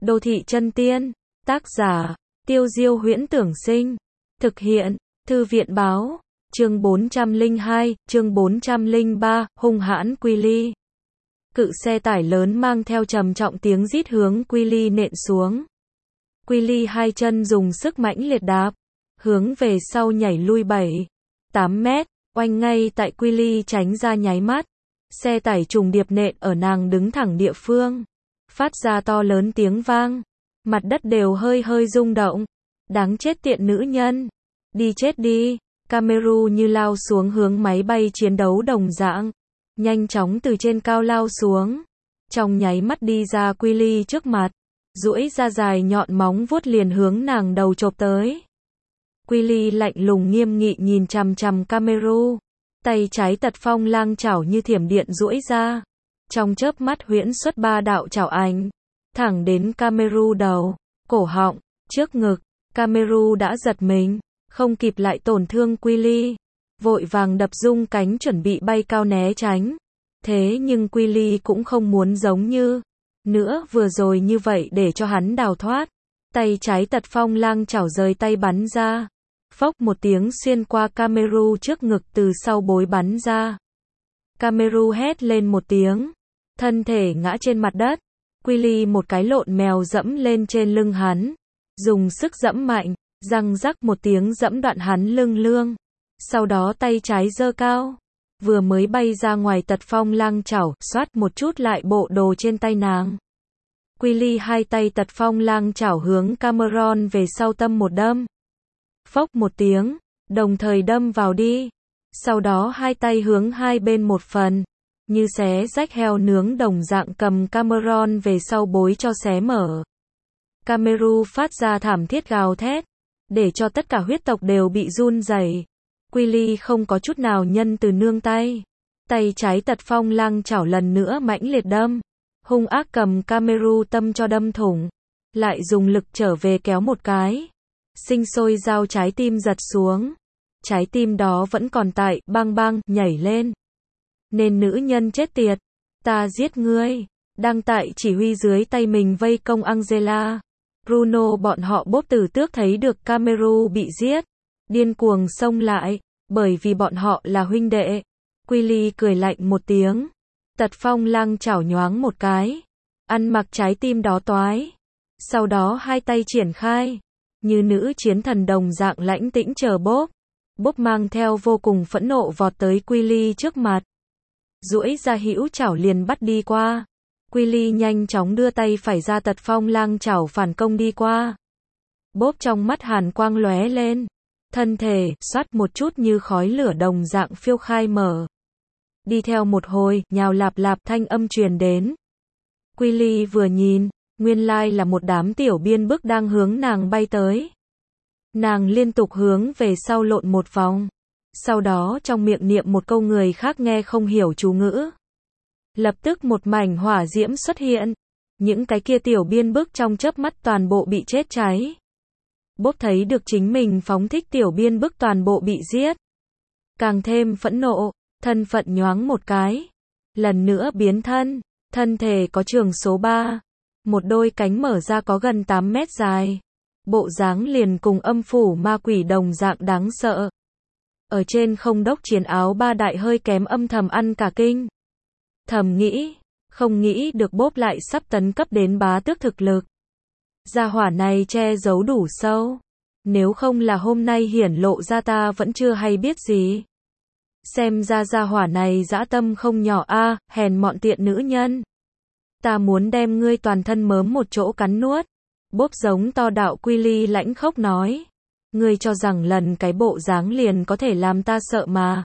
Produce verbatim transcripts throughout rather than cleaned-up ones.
Đô thị chân tiên. Tác giả, Tiêu Diêu Huyễn Tưởng Sinh. Thực hiện, Thư viện báo. Chương bốn trăm lẻ hai, chương bốn trăm lẻ ba, hung hãn Quy Ly. Cự xe tải lớn mang theo trầm trọng tiếng rít hướng Quy Ly nện xuống. Quy Ly hai chân dùng sức mãnh liệt đạp, hướng về sau nhảy lui bảy, tám mét, oanh ngay tại Quy Ly tránh ra nháy mắt. Xe tải trùng điệp nện ở nàng đứng thẳng địa phương, phát ra to lớn tiếng vang, mặt đất đều hơi hơi rung động. Đáng chết tiện nữ nhân, đi chết đi. Cameru như lao xuống hướng máy bay chiến đấu đồng dạng, nhanh chóng từ trên cao lao xuống, trong nháy mắt đi ra Quy Ly trước mặt, duỗi ra dài nhọn móng vuốt liền hướng nàng đầu chộp tới. Quy Ly lạnh lùng nghiêm nghị nhìn chằm chằm Cameru, tay trái tật phong lang chảo như thiểm điện duỗi ra, trong chớp mắt huyễn xuất ba đạo chảo ảnh, thẳng đến Cameru đầu, cổ họng, trước ngực. Cameru đã giật mình, không kịp lại tổn thương Quy Ly, vội vàng đập rung cánh chuẩn bị bay cao né tránh. Thế nhưng Quy Ly cũng không muốn giống như nữa vừa rồi như vậy để cho hắn đào thoát. Tay trái tật phong lang chảo rời tay bắn ra, phốc một tiếng xuyên qua Cameru trước ngực từ sau bối bắn ra. Cameru hét lên một tiếng, thân thể ngã trên mặt đất. Quy Ly một cái lộn mèo dẫm lên trên lưng hắn, dùng sức dẫm mạnh, răng rắc một tiếng dẫm đoạn hắn lưng lương. Sau đó tay trái giơ cao, vừa mới bay ra ngoài tật phong lang chảo, xoát một chút lại bộ đồ trên tay nàng. Quy Ly hai tay tật phong lang chảo hướng Cameron về sau tâm một đâm. Phốc một tiếng, đồng thời đâm vào đi. Sau đó hai tay hướng hai bên một phần, như xé rách heo nướng đồng dạng cầm Cameron về sau bối cho xé mở. Cameru phát ra thảm thiết gào thét, để cho tất cả huyết tộc đều bị run rẩy. Quy Ly không có chút nào nhân từ nương tay. Tay trái tật phong lang chảo lần nữa mãnh liệt đâm, hung ác cầm Cameru tâm cho đâm thủng, lại dùng lực trở về kéo một cái. Sinh sôi dao trái tim giật xuống. Trái tim đó vẫn còn tại, bang bang, nhảy lên. Nên nữ nhân chết tiệt, ta giết ngươi. Đang tại chỉ huy dưới tay mình vây công Angela. Bruno bọn họ bốp tử tước thấy được Cameru bị giết, điên cuồng xông lại, bởi vì bọn họ là huynh đệ. Quy Ly cười lạnh một tiếng, tật phong lang chảo nhoáng một cái, ăn mặc trái tim đó toái. Sau đó hai tay triển khai, như nữ chiến thần đồng dạng lãnh tĩnh chờ bốp. Bốp mang theo vô cùng phẫn nộ vọt tới Quy Ly trước mặt, duỗi ra hữu chảo liền bắt đi qua. Quy Ly nhanh chóng đưa tay phải ra tật phong lang chảo phản công đi qua. Bốp trong mắt hàn quang lóe lên, thân thể xoát một chút như khói lửa đồng dạng phiêu khai mở. Đi theo một hồi, nhào lạp lạp thanh âm truyền đến. Quy Ly vừa nhìn, nguyên lai là một đám tiểu biên bức đang hướng nàng bay tới. Nàng liên tục hướng về sau lộn một vòng, sau đó trong miệng niệm một câu người khác nghe không hiểu chú ngữ. Lập tức một mảnh hỏa diễm xuất hiện, những cái kia tiểu biên bức trong chớp mắt toàn bộ bị chết cháy. Bốp thấy được chính mình phóng thích tiểu biên bức toàn bộ bị giết, càng thêm phẫn nộ, thân phận nhoáng một cái, lần nữa biến thân, thân thể có trường số ba, một đôi cánh mở ra có gần tám mét dài, bộ dáng liền cùng âm phủ ma quỷ đồng dạng đáng sợ. Ở trên không đốc chiến áo ba đại hơi kém âm thầm ăn cả kinh. Thầm nghĩ, không nghĩ được bốp lại sắp tấn cấp đến bá tước thực lực. Gia hỏa này che giấu đủ sâu, nếu không là hôm nay hiển lộ ra ta vẫn chưa hay biết gì. Xem ra gia hỏa này dã tâm không nhỏ a, à, hèn mọn tiện nữ nhân. Ta muốn đem ngươi toàn thân mớm một chỗ cắn nuốt. Bốp giống to đạo. Quy Ly lãnh khốc nói, ngươi cho rằng lần cái bộ dáng liền có thể làm ta sợ mà.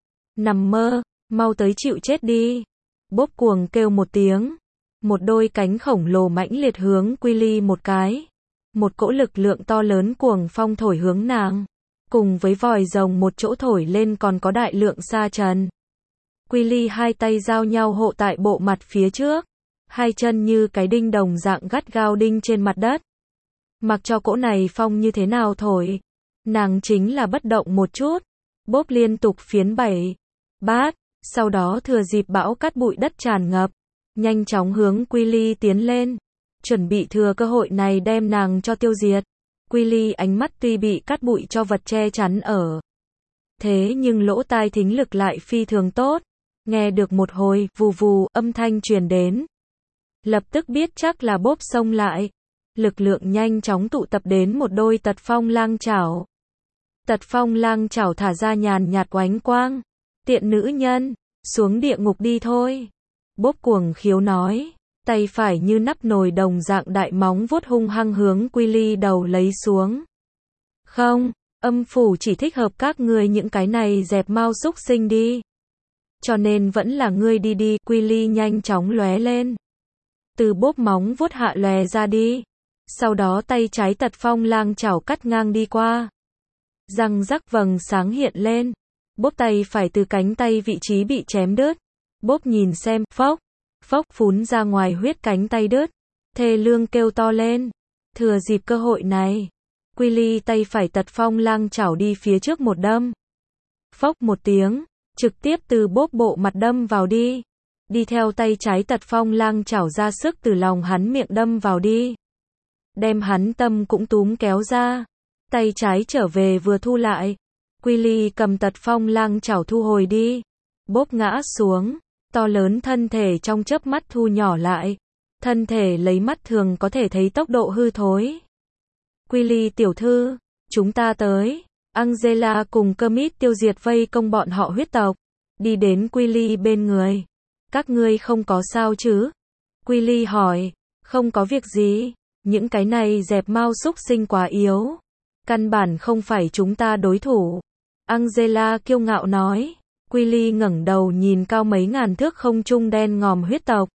Nằm mơ, mau tới chịu chết đi. Bốp cuồng kêu một tiếng, một đôi cánh khổng lồ mãnh liệt hướng Quy Ly một cái. Một cỗ lực lượng to lớn cuồng phong thổi hướng nàng, cùng với vòi rồng một chỗ thổi lên còn có đại lượng sa trần. Quy Ly hai tay giao nhau hộ tại bộ mặt phía trước, hai chân như cái đinh đồng dạng gắt gao đinh trên mặt đất. Mặc cho cỗ này phong như thế nào thổi, nàng chính là bất động một chút. Bốp liên tục phiến bảy, bát, sau đó thừa dịp bão cát bụi đất tràn ngập, nhanh chóng hướng Quy Ly tiến lên. chuẩn bị thừa cơ hội này đem nàng cho tiêu diệt. Quy ánh mắt tuy bị cát bụi cho vật che chắn ở. Thế nhưng lỗ tai thính lực lại phi thường tốt. Nghe được một hồi, vù vù, âm thanh truyền đến. Lập tức biết chắc là Bốp xông lại. Lực lượng nhanh chóng tụ tập đến một đôi tật phong lang chảo. Tật phong lang chảo thả ra nhàn nhạt oánh quang. Tiện nữ nhân, xuống địa ngục đi thôi. Bốp cuồng khiếu nói. Tay phải như nắp nồi đồng dạng đại móng vuốt hung hăng hướng Quy Ly đầu lấy xuống. Không, âm phủ chỉ thích hợp các ngươi những cái này dẹp mau xúc sinh đi. Cho nên vẫn là ngươi đi đi. Quy Ly nhanh chóng lóe lên. Từ Bốp móng vuốt hạ lòe ra đi. Sau đó tay trái tật phong lang chảo cắt ngang đi qua. Răng rắc vầng sáng hiện lên. Bốp tay phải từ cánh tay vị trí bị chém đứt. Bốp nhìn xem, phốc, phốc phún ra ngoài huyết cánh tay đứt. Thê lương kêu to lên. Thừa dịp cơ hội này, Quy Ly tay phải tật phong lang chảo đi phía trước một đâm. Phốc một tiếng, trực tiếp từ Bốp bộ mặt đâm vào đi. Đi theo tay trái tật phong lang chảo ra sức từ lòng hắn miệng đâm vào đi. Đem hắn tâm cũng túm kéo ra. Tay trái trở về vừa thu lại. Quy Ly cầm tật phong lang chảo thu hồi đi. Bốp ngã xuống. To lớn thân thể trong chớp mắt thu nhỏ lại. Thân thể lấy mắt thường có thể thấy tốc độ hư thối. Quy Ly tiểu thư, chúng ta tới. Angela cùng Kermit tiêu diệt vây công bọn họ huyết tộc. Đi đến Quy Ly bên người. Các ngươi không có sao chứ? Quy Ly hỏi. Không có việc gì. Những cái này dẹp mau xúc sinh quá yếu. Căn bản không phải chúng ta đối thủ. Angela kiêu ngạo nói. Quy Ly ngẩng đầu nhìn cao mấy ngàn thước không trung đen ngòm huyết tộc.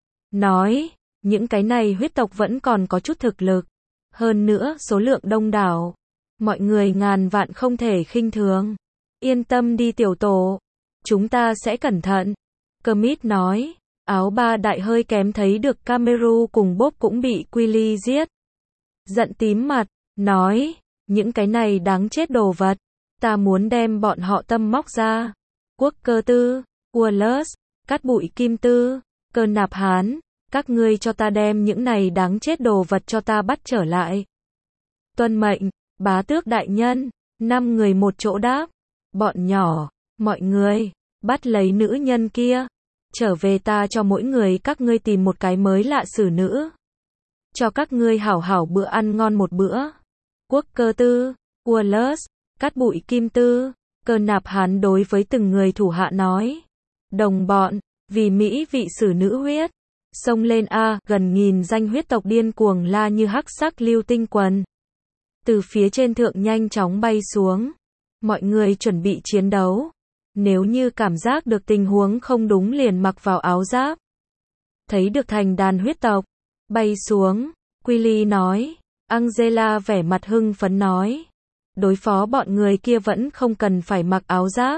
Nói, những cái này huyết tộc vẫn còn có chút thực lực. Hơn nữa, số lượng đông đảo. Mọi người ngàn vạn không thể khinh thường. Yên tâm đi tiểu tổ. Chúng ta sẽ cẩn thận. Kermit nói. Áo ba đại hơi kém thấy được Cameru cùng Bốp cũng bị Quy Ly giết. Giận tím mặt, nói. Những cái này đáng chết đồ vật. Ta muốn đem bọn họ tâm móc ra. Quốc cơ tư, Wallace, cát bụi kim tư, cơ nạp hán. Các ngươi cho ta đem những này đáng chết đồ vật cho ta bắt trở lại. Tuân mệnh, bá tước đại nhân. Năm người một chỗ đáp. Bọn nhỏ, mọi người, bắt lấy nữ nhân kia. Trở về ta cho mỗi người các ngươi tìm một cái mới lạ xử nữ. Cho các ngươi hảo hảo bữa ăn ngon một bữa. Quốc cơ tư, Wallace, cát bụi kim tư, cơ nạp hán đối với từng người thủ hạ nói. Đồng bọn, vì Mỹ vị xử nữ huyết. Xông lên a, gần nghìn danh huyết tộc điên cuồng la như hắc sắc lưu tinh quần. Từ phía trên thượng nhanh chóng bay xuống. Mọi người chuẩn bị chiến đấu. Nếu như cảm giác được tình huống không đúng liền mặc vào áo giáp. Thấy được thành đàn huyết tộc. Bay xuống. Quy Ly nói. Angela vẻ mặt hưng phấn nói. Đối phó bọn người kia vẫn không cần phải mặc áo giáp.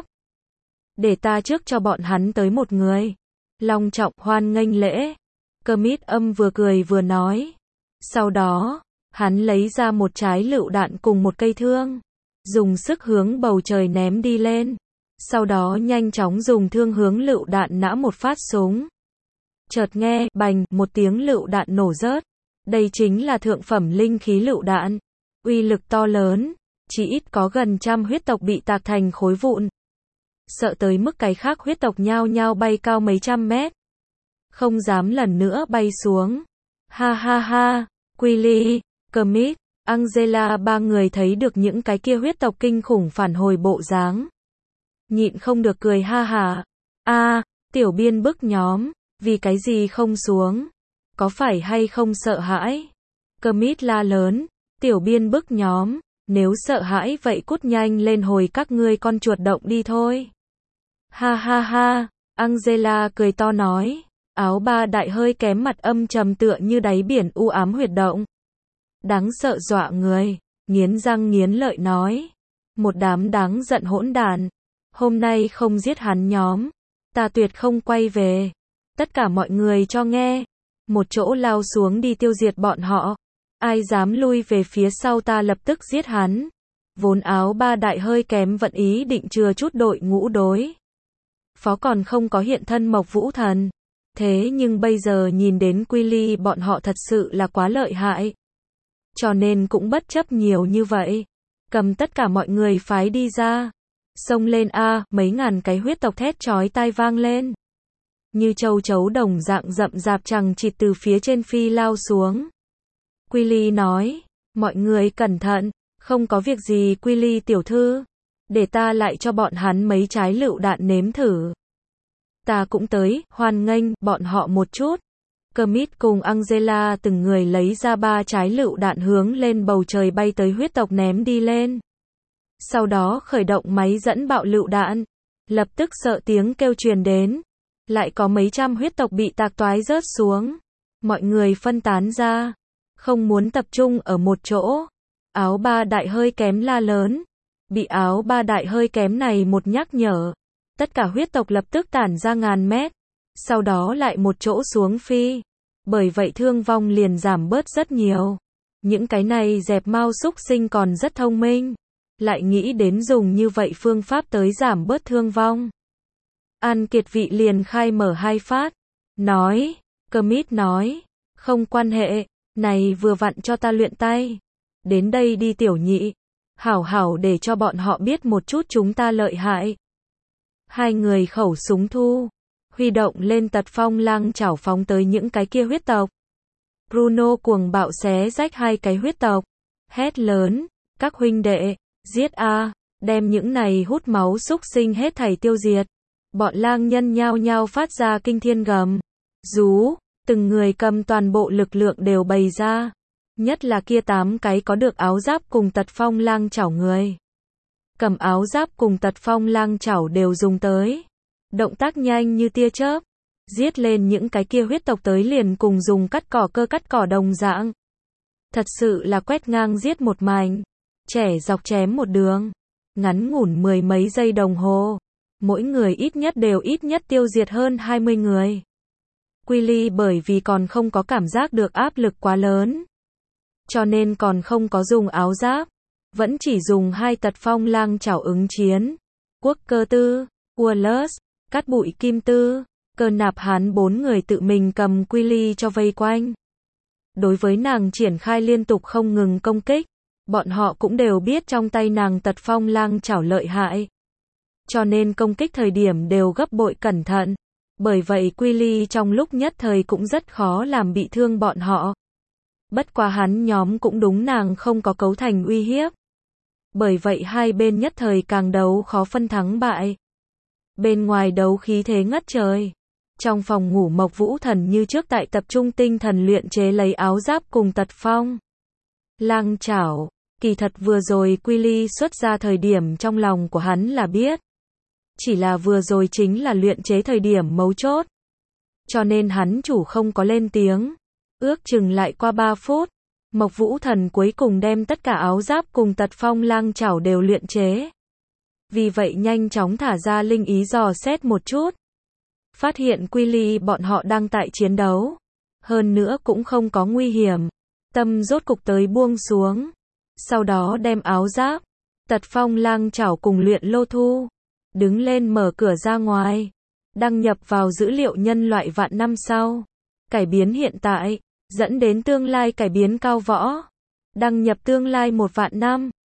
Để ta trước cho bọn hắn tới một người. Long trọng hoan nghênh lễ. Kermit âm vừa cười vừa nói. Sau đó, hắn lấy ra một trái lựu đạn cùng một cây thương. Dùng sức hướng bầu trời ném đi lên. Sau đó nhanh chóng dùng thương hướng lựu đạn nã một phát súng. Chợt nghe, bành, một tiếng lựu đạn nổ rớt. Đây chính là thượng phẩm linh khí lựu đạn. Uy lực to lớn. Chỉ ít có gần trăm huyết tộc bị tạc thành khối vụn. Sợ tới mức cái khác huyết tộc nhao nhao bay cao mấy trăm mét. Không dám lần nữa bay xuống. Ha ha ha, Quy Ly, Kermit, Angela ba người thấy được những cái kia huyết tộc kinh khủng phản hồi bộ dáng. Nhịn không được cười ha hả. A, tiểu biên bức nhóm, vì cái gì không xuống? Có phải hay không sợ hãi? Kermit la lớn, tiểu biên bức nhóm, nếu sợ hãi vậy cút nhanh lên hồi các ngươi con chuột động đi thôi. Ha ha ha, Angela cười to nói. Áo ba đại hơi kém mặt âm trầm tựa như đáy biển u ám huyệt động. Đáng sợ dọa người, nghiến răng nghiến lợi nói. Một đám đáng giận hỗn đản. Hôm nay không giết hắn nhóm. Ta tuyệt không quay về. Tất cả mọi người cho nghe. Một chỗ lao xuống đi tiêu diệt bọn họ. Ai dám lui về phía sau ta lập tức giết hắn. Vốn áo ba đại hơi kém vận ý định chừa chút đội ngũ đối phó còn không có hiện thân Mộc Vũ Thần. Thế nhưng bây giờ nhìn đến Quy Ly bọn họ thật sự là quá lợi hại. Cho nên cũng bất chấp nhiều như vậy. Cầm tất cả mọi người phái đi ra. Xông lên a, mấy ngàn cái huyết tộc thét chói tai vang lên. Như châu chấu đồng dạng rậm rạp chằng chịt từ phía trên phi lao xuống. Quy Ly nói, mọi người cẩn thận, không có việc gì Quy Ly tiểu thư. Để ta lại cho bọn hắn mấy trái lựu đạn nếm thử. Ta cũng tới, hoan nghênh, bọn họ một chút. Kermit cùng Angela từng người lấy ra ba trái lựu đạn hướng lên bầu trời bay tới huyết tộc ném đi lên. Sau đó khởi động máy dẫn bạo lựu đạn. Lập tức sợ tiếng kêu truyền đến. Lại có mấy trăm huyết tộc bị tạc toái rớt xuống. Mọi người phân tán ra. Không muốn tập trung ở một chỗ. Áo ba đại hơi kém la lớn. Bị áo ba đại hơi kém này một nhắc nhở. Tất cả huyết tộc lập tức tản ra ngàn mét. Sau đó lại một chỗ xuống phi. Bởi vậy thương vong liền giảm bớt rất nhiều. Những cái này dẹp mau xúc sinh còn rất thông minh. Lại nghĩ đến dùng như vậy phương pháp tới giảm bớt thương vong. An Kiệt Vị liền khai mở hai phát. Nói. Kermit nói. Không quan hệ. Này vừa vặn cho ta luyện tay. Đến đây đi tiểu nhị. Hảo hảo để cho bọn họ biết một chút chúng ta lợi hại. Hai người khẩu súng thu. Huy động lên tật phong lang chảo phóng tới những cái kia huyết tộc. Bruno cuồng bạo xé rách hai cái huyết tộc. Hét lớn. Các huynh đệ. Giết a, đem những này hút máu xúc sinh hết thảy tiêu diệt. Bọn lang nhân nhao nhao phát ra kinh thiên gầm. Rú, từng người cầm toàn bộ lực lượng đều bày ra. Nhất là kia tám cái có được áo giáp cùng tật phong lang chảo người. Cầm áo giáp cùng tật phong lang chảo đều dùng tới. Động tác nhanh như tia chớp. Giết lên những cái kia huyết tộc tới liền cùng dùng cắt cỏ cơ cắt cỏ đồng dạng. Thật sự là quét ngang giết một mảnh. Trẻ dọc chém một đường. Ngắn ngủn mười mấy giây đồng hồ. Mỗi người ít nhất đều ít nhất tiêu diệt hơn hai mươi người. Quy Ly bởi vì còn không có cảm giác được áp lực quá lớn. Cho nên còn không có dùng áo giáp. Vẫn chỉ dùng hai tật phong lang chảo ứng chiến. Quốc cơ tư, Wallace, cắt bụi kim tư, cơ nạp hán bốn người tự mình cầm Quy Ly cho vây quanh. Đối với nàng triển khai liên tục không ngừng công kích. Bọn họ cũng đều biết trong tay nàng tật phong lang chảo lợi hại. Cho nên công kích thời điểm đều gấp bội cẩn thận. Bởi vậy Quy Ly trong lúc nhất thời cũng rất khó làm bị thương bọn họ. Bất quá hắn nhóm cũng đúng nàng không có cấu thành uy hiếp. Bởi vậy hai bên nhất thời càng đấu khó phân thắng bại. Bên ngoài đấu khí thế ngất trời. Trong phòng ngủ Mộc Vũ Thần như trước tại tập trung tinh thần luyện chế lấy áo giáp cùng tật phong lang chảo. Kỳ thật vừa rồi Quy Ly xuất ra thời điểm trong lòng của hắn là biết. Chỉ là vừa rồi chính là luyện chế thời điểm mấu chốt. Cho nên hắn chủ không có lên tiếng. Ước chừng lại qua ba phút. Mộc Vũ Thần cuối cùng đem tất cả áo giáp cùng tật phong lang chảo đều luyện chế. Vì vậy nhanh chóng thả ra linh ý dò xét một chút. Phát hiện Quy Ly bọn họ đang tại chiến đấu. Hơn nữa cũng không có nguy hiểm. Tâm rốt cục tới buông xuống. Sau đó đem áo giáp, tật phong lang chảo cùng luyện lô thu. Đứng lên mở cửa ra ngoài. Đăng nhập vào dữ liệu nhân loại vạn năm sau. Cải biến hiện tại, dẫn đến tương lai cải biến cao võ. Đăng nhập tương lai một vạn năm.